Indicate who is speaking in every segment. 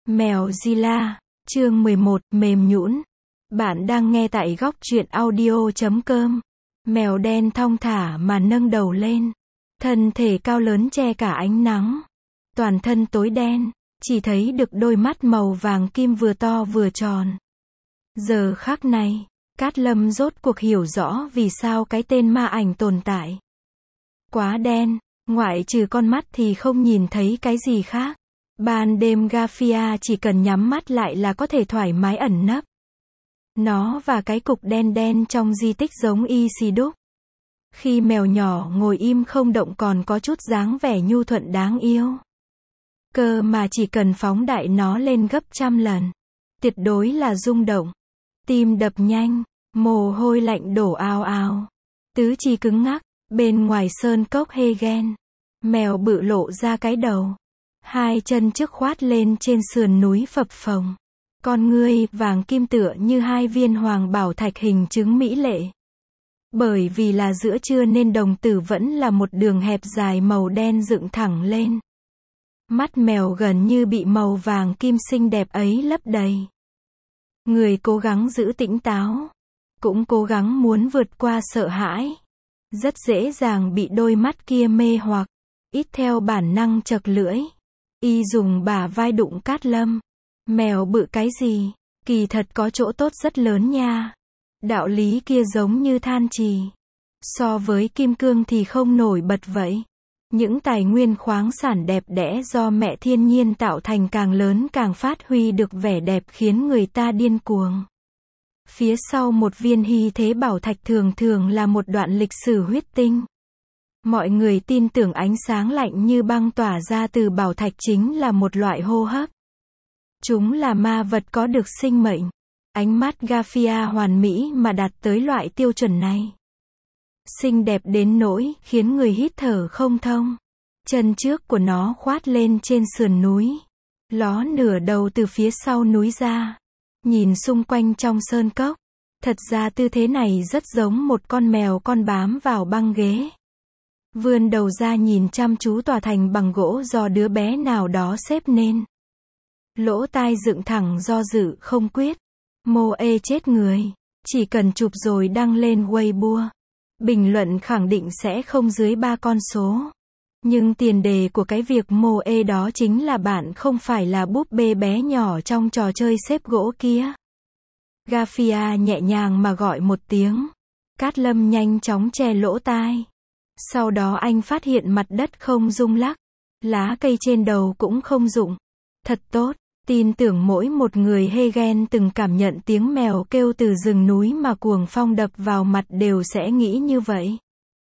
Speaker 1: Mèo Zilla, chương 11, mềm nhũn. Bạn đang nghe tại góc truyện audio.com. Mèo đen thong thả mà nâng đầu lên. Thân thể cao lớn che cả ánh nắng. Toàn thân tối đen, chỉ thấy được đôi mắt màu vàng kim vừa to vừa tròn. Giờ khắc này, Cát Lâm rốt cuộc hiểu rõ vì sao cái tên ma ảnh tồn tại. Quá đen, ngoại trừ con mắt thì không nhìn thấy cái gì khác. Ban đêm Garfia chỉ cần nhắm mắt lại là có thể thoải mái ẩn nấp. Nó và cái cục đen đen trong di tích giống y xì đúc. Khi mèo nhỏ ngồi im không động còn có chút dáng vẻ nhu thuận đáng yêu. Cơ mà chỉ cần phóng đại nó lên gấp trăm lần, tuyệt đối là rung động. Tim đập nhanh, mồ hôi lạnh đổ ào ào. Tứ chi cứng ngắc, bên ngoài sơn cốc Hegen. Mèo bự lộ ra cái đầu. Hai chân trước khoát lên trên sườn núi phập phồng. Con ngươi vàng kim tựa như hai viên hoàng bảo thạch hình chứng mỹ lệ. Bởi vì là giữa trưa nên đồng tử vẫn là một đường hẹp dài màu đen dựng thẳng lên. Mắt mèo gần như bị màu vàng kim xinh đẹp ấy lấp đầy. Người cố gắng giữ tỉnh táo, cũng cố gắng muốn vượt qua sợ hãi. Rất dễ dàng bị đôi mắt kia mê hoặc, ít theo bản năng chậc lưỡi. Y dùng bả vai đụng Cát Lâm. Mèo bự cái gì, kỳ thật có chỗ tốt rất lớn nha. Đạo lý kia giống như than trì. So với kim cương thì không nổi bật vậy. Những tài nguyên khoáng sản đẹp đẽ do mẹ thiên nhiên tạo thành càng lớn càng phát huy được vẻ đẹp khiến người ta điên cuồng. Phía sau một viên hy thế bảo thạch thường thường là một đoạn lịch sử huyết tinh. Mọi người tin tưởng ánh sáng lạnh như băng tỏa ra từ bảo thạch chính là một loại hô hấp. Chúng là ma vật có được sinh mệnh. Ánh mắt Garfia hoàn mỹ mà đạt tới loại tiêu chuẩn này. Xinh đẹp đến nỗi khiến người hít thở không thông. Chân trước của nó khoát lên trên sườn núi. Ló nửa đầu từ phía sau núi ra. Nhìn xung quanh trong sơn cốc. Thật ra tư thế này rất giống một con mèo con bám vào băng ghế. Vươn đầu ra nhìn chăm chú tòa thành bằng gỗ do đứa bé nào đó xếp nên. Lỗ tai dựng thẳng do dự không quyết. Mô ê chết người. Chỉ cần chụp rồi đăng lên Weibo. Bình luận khẳng định sẽ không dưới 3 con số. Nhưng tiền đề của cái việc mô ê đó chính là bạn không phải là búp bê bé nhỏ trong trò chơi xếp gỗ kia. Garfia nhẹ nhàng mà gọi một tiếng. Cát Lâm nhanh chóng che lỗ tai. Sau đó anh phát hiện mặt đất không rung lắc. Lá cây trên đầu cũng không rụng. Thật tốt, tin tưởng mỗi một người Hegen từng cảm nhận tiếng mèo kêu từ rừng núi mà cuồng phong đập vào mặt đều sẽ nghĩ như vậy.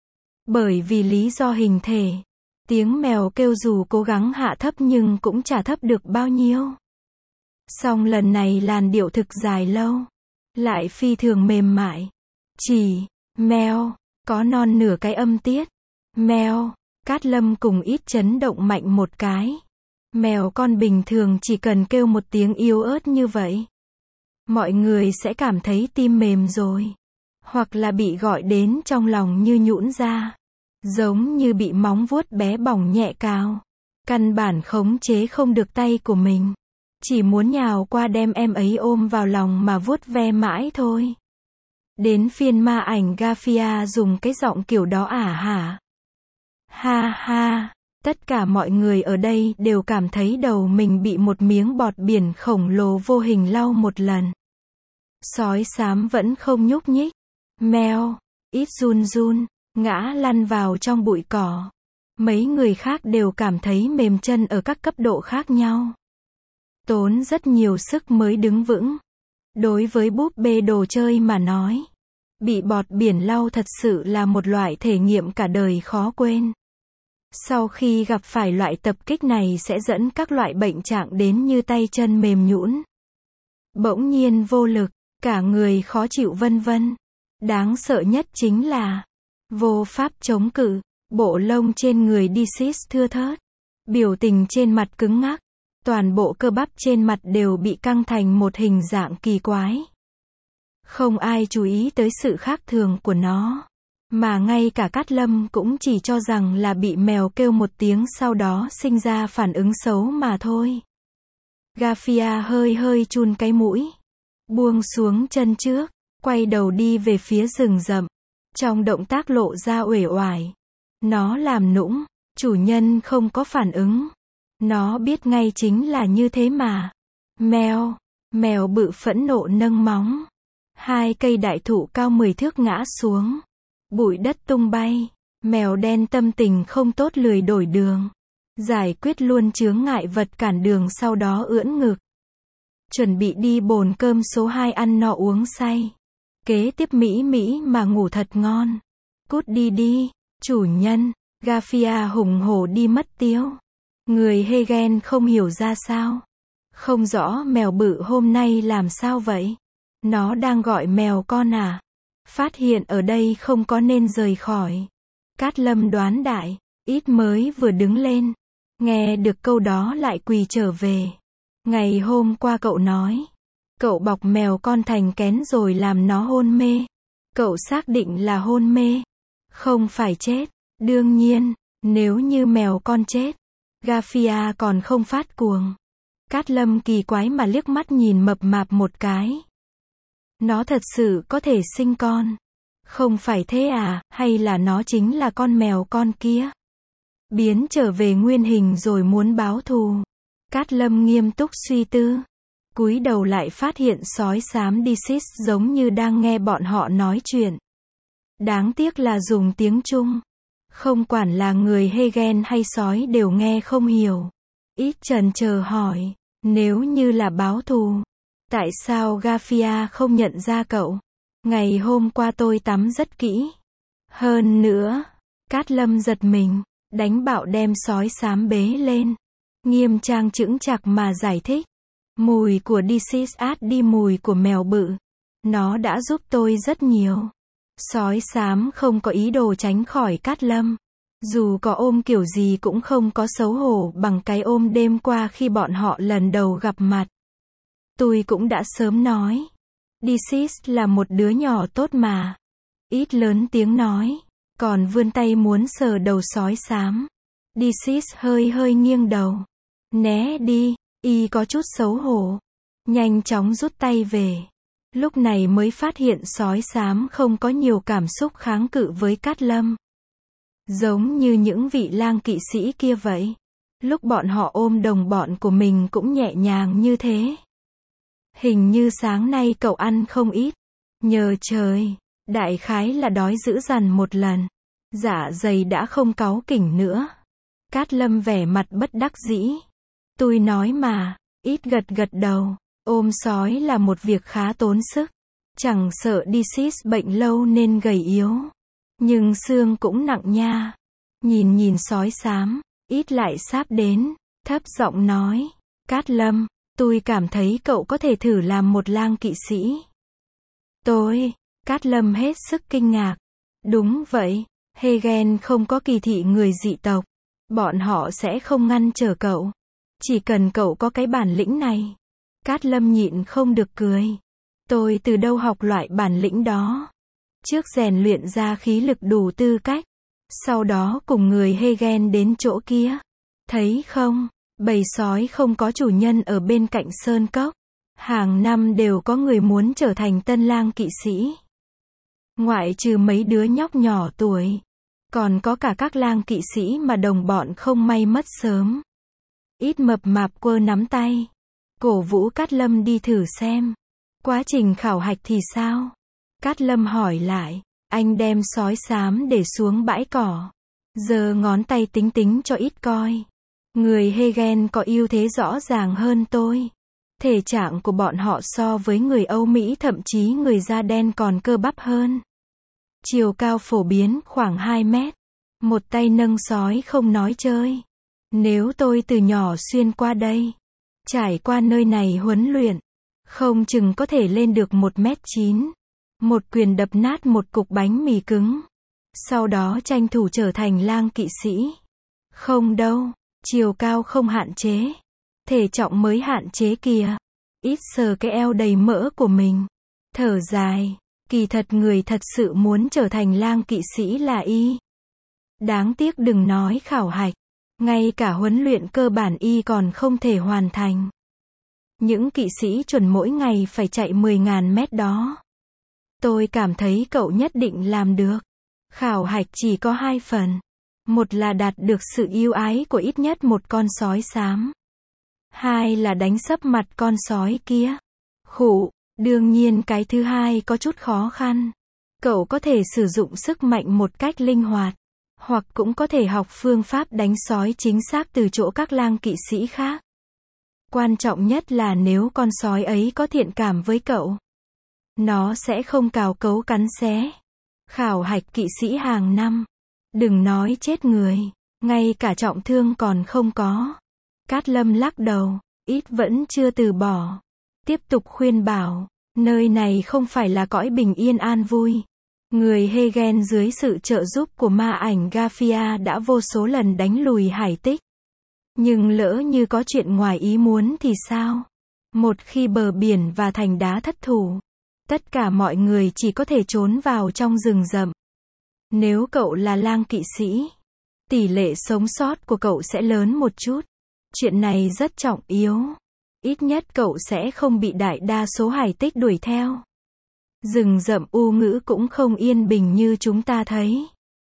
Speaker 1: Bởi vì lý do hình thể. Tiếng mèo kêu dù cố gắng hạ thấp nhưng cũng chả thấp được bao nhiêu. Song lần này làn điệu thực dài lâu. Lại phi thường mềm mại. Chỉ, mèo, có non nửa cái âm tiết. Mèo, Cát Lâm cùng ít chấn động mạnh một cái. Mèo con bình thường chỉ cần kêu một tiếng yếu ớt như vậy. Mọi người sẽ cảm thấy tim mềm rồi. Hoặc là bị gọi đến trong lòng như nhũn ra. Giống như bị móng vuốt bé bỏng nhẹ cào. Căn bản khống chế không được tay của mình. Chỉ muốn nhào qua đem em ấy ôm vào lòng mà vuốt ve mãi thôi. Đến phiên ma ảnh Garfia dùng cái giọng kiểu đó hả. Ha ha, tất cả mọi người ở đây đều cảm thấy đầu mình bị một miếng bọt biển khổng lồ vô hình lau một lần. Sói xám vẫn không nhúc nhích. Mèo, ít run run, ngã lăn vào trong bụi cỏ. Mấy người khác đều cảm thấy mềm chân ở các cấp độ khác nhau. Tốn rất nhiều sức mới đứng vững. Đối với búp bê đồ chơi mà nói, bị bọt biển lau thật sự là một loại thể nghiệm cả đời khó quên. Sau khi gặp phải loại tập kích này sẽ dẫn các loại bệnh trạng đến như tay chân mềm nhũn, bỗng nhiên vô lực, cả người khó chịu vân vân. Đáng sợ nhất chính là vô pháp chống cự, bộ lông trên người đi xít thưa thớt, biểu tình trên mặt cứng ngắc, toàn bộ cơ bắp trên mặt đều bị căng thành một hình dạng kỳ quái. Không ai chú ý tới sự khác thường của nó. Mà ngay cả Cát Lâm cũng chỉ cho rằng là bị mèo kêu một tiếng sau đó sinh ra phản ứng xấu mà thôi. Garfia hơi hơi chun cái mũi, buông xuống chân trước, quay đầu đi về phía rừng rậm. Trong động tác lộ ra uể oải. Nó làm nũng, chủ nhân không có phản ứng. Nó biết ngay chính là như thế mà. Mèo, mèo bự phẫn nộ nâng móng. 2 cây đại thụ cao 10 thước ngã xuống. Bụi đất tung bay. Mèo đen tâm tình không tốt lười đổi đường. Giải quyết luôn chướng ngại vật cản đường, sau đó ưỡn ngực. Chuẩn bị đi bồn cơm số 2 ăn no uống say. Kế tiếp mỹ mỹ mà ngủ thật ngon. Cút đi đi, chủ nhân. Garfia hùng hổ đi mất tiêu. Người Hegen không hiểu ra sao. Không rõ mèo bự hôm nay làm sao vậy. Nó đang gọi mèo con à? Phát hiện ở đây không có nên rời khỏi. Cát Lâm đoán đại, ít mới vừa đứng lên. Nghe được câu đó lại quỳ trở về. Ngày hôm qua cậu nói. Cậu bọc mèo con thành kén rồi làm nó hôn mê. Cậu xác định là hôn mê. Không phải chết. Đương nhiên, nếu như mèo con chết, Garfia còn không phát cuồng. Cát Lâm kỳ quái mà liếc mắt nhìn mập mạp một cái. Nó thật sự có thể sinh con. Không phải thế à, hay là nó chính là con mèo con kia? Biến trở về nguyên hình rồi muốn báo thù. Cát Lâm nghiêm túc suy tư. Cúi đầu lại phát hiện sói xám Disis giống như đang nghe bọn họ nói chuyện. Đáng tiếc là dùng tiếng Trung. Không quản là người Hegen hay sói đều nghe không hiểu. Ít chần chờ hỏi, nếu như là báo thù, tại sao Garfia không nhận ra cậu? Ngày hôm qua tôi tắm rất kỹ. Hơn nữa, Cát Lâm giật mình, đánh bạo đem sói xám bế lên. Nghiêm trang chững chạc mà giải thích. Mùi của Disis át đi mùi của mèo bự. Nó đã giúp tôi rất nhiều. Sói xám không có ý đồ tránh khỏi Cát Lâm. Dù có ôm kiểu gì cũng không có xấu hổ bằng cái ôm đêm qua khi bọn họ lần đầu gặp mặt. Tôi cũng đã sớm nói. Disis là một đứa nhỏ tốt mà. Ít lớn tiếng nói. Còn vươn tay muốn sờ đầu sói xám. Disis hơi hơi nghiêng đầu. Né đi, y có chút xấu hổ. Nhanh chóng rút tay về. Lúc này mới phát hiện sói xám không có nhiều cảm xúc kháng cự với Cát Lâm. Giống như những vị lang kỵ sĩ kia vậy. Lúc bọn họ ôm đồng bọn của mình cũng nhẹ nhàng như thế. Hình như sáng nay cậu ăn không ít. Nhờ trời, đại khái là đói dữ dằn một lần. Dạ dày đã không cáu kỉnh nữa. Cát Lâm vẻ mặt bất đắc dĩ. Tôi nói mà, ít gật gật đầu. Ôm sói là một việc khá tốn sức. Chẳng sợ Disis bệnh lâu nên gầy yếu. Nhưng xương cũng nặng nha. Nhìn sói xám, ít lại sáp đến, thấp giọng nói. Cát Lâm, tôi cảm thấy cậu có thể thử làm một lang kỵ sĩ. Tôi, Cát Lâm hết sức kinh ngạc. Đúng vậy, Hegen không có kỳ thị người dị tộc. Bọn họ sẽ không ngăn trở cậu. Chỉ cần cậu có cái bản lĩnh này. Cát Lâm nhịn không được cười. Tôi từ đâu học loại bản lĩnh đó? Trước rèn luyện ra khí lực đủ tư cách. Sau đó cùng người Hegen đến chỗ kia. Thấy không, bầy sói không có chủ nhân ở bên cạnh sơn cốc. Hàng năm đều có người muốn trở thành tân lang kỵ sĩ. Ngoại trừ mấy đứa nhóc nhỏ tuổi. Còn có cả các lang kỵ sĩ mà đồng bọn không may mất sớm. Ít mập mạp quơ nắm tay. Cổ vũ Cát Lâm đi thử xem. Quá trình khảo hạch thì sao? Cát Lâm hỏi lại. Anh đem sói xám để xuống bãi cỏ. Giơ ngón tay tính tính cho ít coi. Người Hegen có ưu thế rõ ràng hơn tôi. Thể trạng của bọn họ so với người Âu Mỹ thậm chí người da đen còn cơ bắp hơn. Chiều cao phổ biến khoảng 2 mét. Một tay nâng sói không nói chơi. Nếu tôi từ nhỏ xuyên qua đây, trải qua nơi này huấn luyện, không chừng có thể lên được 1m9. Một quyền đập nát một cục bánh mì cứng. Sau đó tranh thủ trở thành lang kỵ sĩ. Không đâu, chiều cao không hạn chế. Thể trọng mới hạn chế kìa. Ít sờ cái eo đầy mỡ của mình. Thở dài, kỳ thật người thật sự muốn trở thành lang kỵ sĩ là y. Đáng tiếc đừng nói khảo hạch. Ngay cả huấn luyện cơ bản y còn không thể hoàn thành. Những kỵ sĩ chuẩn mỗi ngày phải chạy 10.000 mét đó. Tôi cảm thấy cậu nhất định làm được. Khảo hạch chỉ có 2 phần. Một là đạt được sự yêu ái của ít nhất một con sói xám. 2 là đánh sấp mặt con sói kia. Khụ, đương nhiên cái thứ hai có chút khó khăn. Cậu có thể sử dụng sức mạnh một cách linh hoạt, hoặc cũng có thể học phương pháp đánh sói chính xác từ chỗ các lang kỵ sĩ khác. Quan trọng nhất là nếu con sói ấy có thiện cảm với cậu, nó sẽ không cào cấu cắn xé. Khảo hạch kỵ sĩ hàng năm. Đừng nói chết người, ngay cả trọng thương còn không có. Cát Lâm lắc đầu, ít vẫn chưa từ bỏ. Tiếp tục khuyên bảo, nơi này không phải là cõi bình yên an vui. Người Hegen dưới sự trợ giúp của ma ảnh Gaphia đã vô số lần đánh lùi hải tích. Nhưng lỡ như có chuyện ngoài ý muốn thì sao? Một khi bờ biển và thành đá thất thủ, tất cả mọi người chỉ có thể trốn vào trong rừng rậm. Nếu cậu là lang kỵ sĩ, tỷ lệ sống sót của cậu sẽ lớn một chút. Chuyện này rất trọng yếu. Ít nhất cậu sẽ không bị đại đa số hải tích đuổi theo. Rừng rậm U Ngữ cũng không yên bình như chúng ta thấy.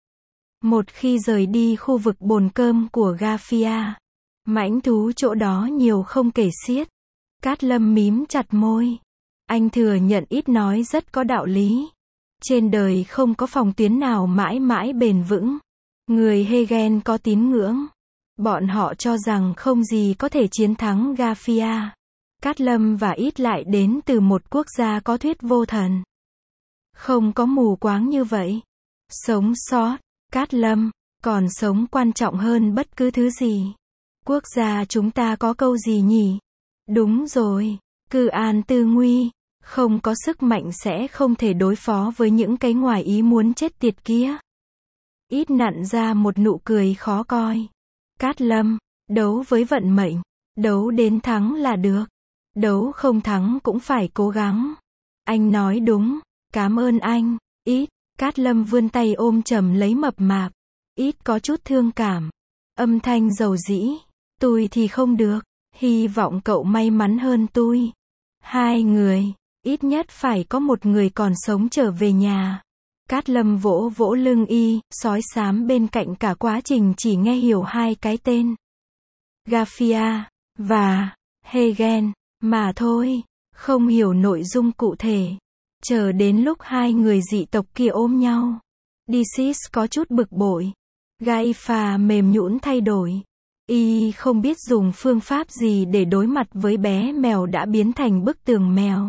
Speaker 1: Một khi rời đi khu vực bồn cơm của Gaphia, mãnh thú chỗ đó nhiều không kể xiết. Cát Lâm mím chặt môi. Anh thừa nhận ít nói rất có đạo lý. Trên đời không có phòng tuyến nào mãi mãi bền vững. Người Hegen có tín ngưỡng. Bọn họ cho rằng không gì có thể chiến thắng Gaphia. Cát Lâm và ít lại đến từ một quốc gia có thuyết vô thần. Không có mù quáng như vậy. Sống sót, Cát Lâm, còn sống quan trọng hơn bất cứ thứ gì. Quốc gia chúng ta có câu gì nhỉ? Đúng rồi, cư an tư nguy. Không có sức mạnh sẽ không thể đối phó với những cái ngoài ý muốn chết tiệt kia. Ít nặn ra một nụ cười khó coi. Cát Lâm, đấu với vận mệnh. Đấu đến thắng là được. Đấu không thắng cũng phải cố gắng. Anh nói đúng. Cảm ơn anh. Ít. Cát Lâm vươn tay ôm chầm lấy mập mạp. Ít có chút thương cảm. Âm thanh dầu dĩ. Tôi thì không được. Hy vọng cậu may mắn hơn tôi. 2 người. Ít nhất phải có một người còn sống trở về nhà. Cát Lâm vỗ vỗ lưng y, sói xám bên cạnh cả quá trình chỉ nghe hiểu 2 cái tên. Gaphia và Hegen mà thôi, không hiểu nội dung cụ thể. Chờ đến lúc 2 người dị tộc kia ôm nhau, Disis có chút bực bội. Gaifa mềm nhũn thay đổi. Y không biết dùng phương pháp gì để đối mặt với bé mèo đã biến thành bức tường mèo.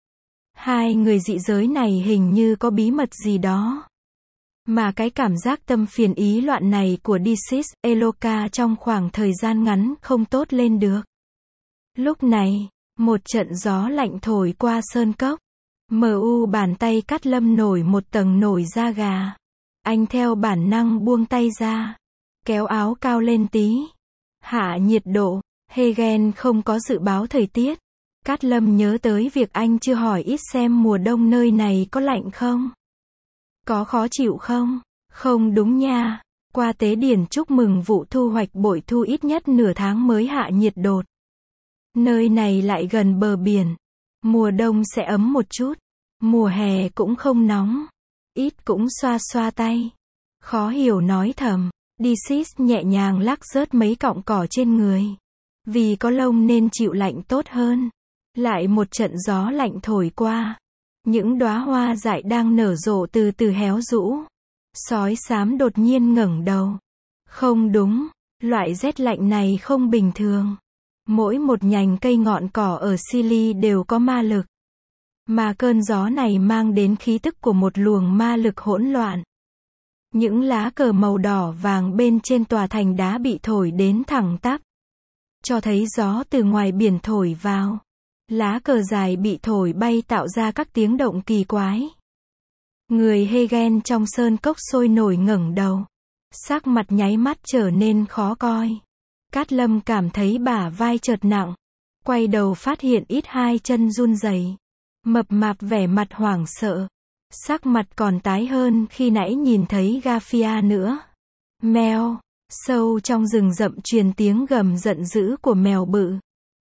Speaker 1: 2 người dị giới này hình như có bí mật gì đó. Mà cái cảm giác tâm phiền ý loạn này của Disis, Eloka trong khoảng thời gian ngắn không tốt lên được. Lúc này, một trận gió lạnh thổi qua sơn cốc. Bàn tay Cát Lâm nổi một tầng nổi da gà. Anh theo bản năng buông tay ra. Kéo áo cao lên tí. Hạ nhiệt độ. Hegen không có dự báo thời tiết. Cát Lâm nhớ tới việc anh chưa hỏi ít xem mùa đông nơi này có lạnh không? Có khó chịu không? Không đúng nha. Qua tế điển chúc mừng vụ thu hoạch bội thu ít nhất nửa tháng mới hạ nhiệt đột. Nơi này lại gần bờ biển. Mùa đông sẽ ấm một chút. Mùa hè cũng không nóng. Ít cũng xoa xoa tay. Khó hiểu nói thầm. Disis nhẹ nhàng lắc rớt mấy cọng cỏ trên người. Vì có lông nên chịu lạnh tốt hơn. Lại một trận gió lạnh thổi qua. Những đóa hoa dại đang nở rộ từ từ héo rũ. Sói xám đột nhiên ngẩng đầu. Không đúng, loại rét lạnh này không bình thường. Mỗi một nhành cây ngọn cỏ ở Sili đều có ma lực. Mà cơn gió này mang đến khí tức của một luồng ma lực hỗn loạn. Những lá cờ màu đỏ vàng bên trên tòa thành đá bị thổi đến thẳng tắp. Cho thấy gió từ ngoài biển thổi vào. Lá cờ dài bị thổi bay tạo ra các tiếng động kỳ quái. Người Hegen trong sơn cốc sôi nổi ngẩng đầu. Sắc mặt nháy mắt trở nên khó coi. Cát Lâm cảm thấy bả vai chợt nặng. Quay đầu phát hiện ít 2 chân run rẩy. Mập mạp vẻ mặt hoảng sợ. Sắc mặt còn tái hơn khi nãy nhìn thấy Gaphia nữa. Mèo. Sâu trong rừng rậm truyền tiếng gầm giận dữ của mèo bự.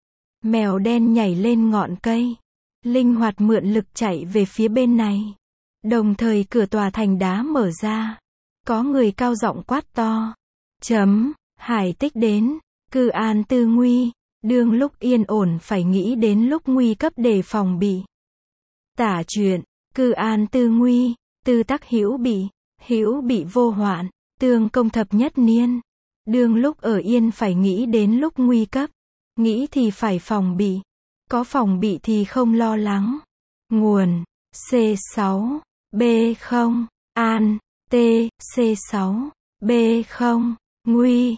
Speaker 1: Mèo đen nhảy lên ngọn cây. Linh hoạt mượn lực chạy về phía bên này. Đồng thời cửa tòa thành đá mở ra. Có người cao giọng quát to. Hải Tích đến. Cư an tư nguy. Đương lúc yên ổn phải nghĩ đến lúc nguy cấp để phòng bị. Tả truyện. Cư an tư nguy. Tư tắc hữu bị vô hoạn. Tương công thập nhất niên. Đương lúc ở yên phải nghĩ đến lúc nguy cấp. Nghĩ thì phải phòng bị. Có phòng bị thì không lo lắng. Nguồn. C6. B0. An. T. C6. B0. Nguy.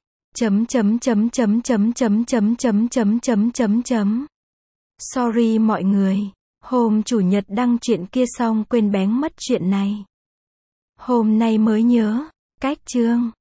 Speaker 1: Sorry mọi người. Hôm chủ nhật đăng chuyện kia xong quên bén mất chuyện này. Hôm nay mới nhớ. Cách chương.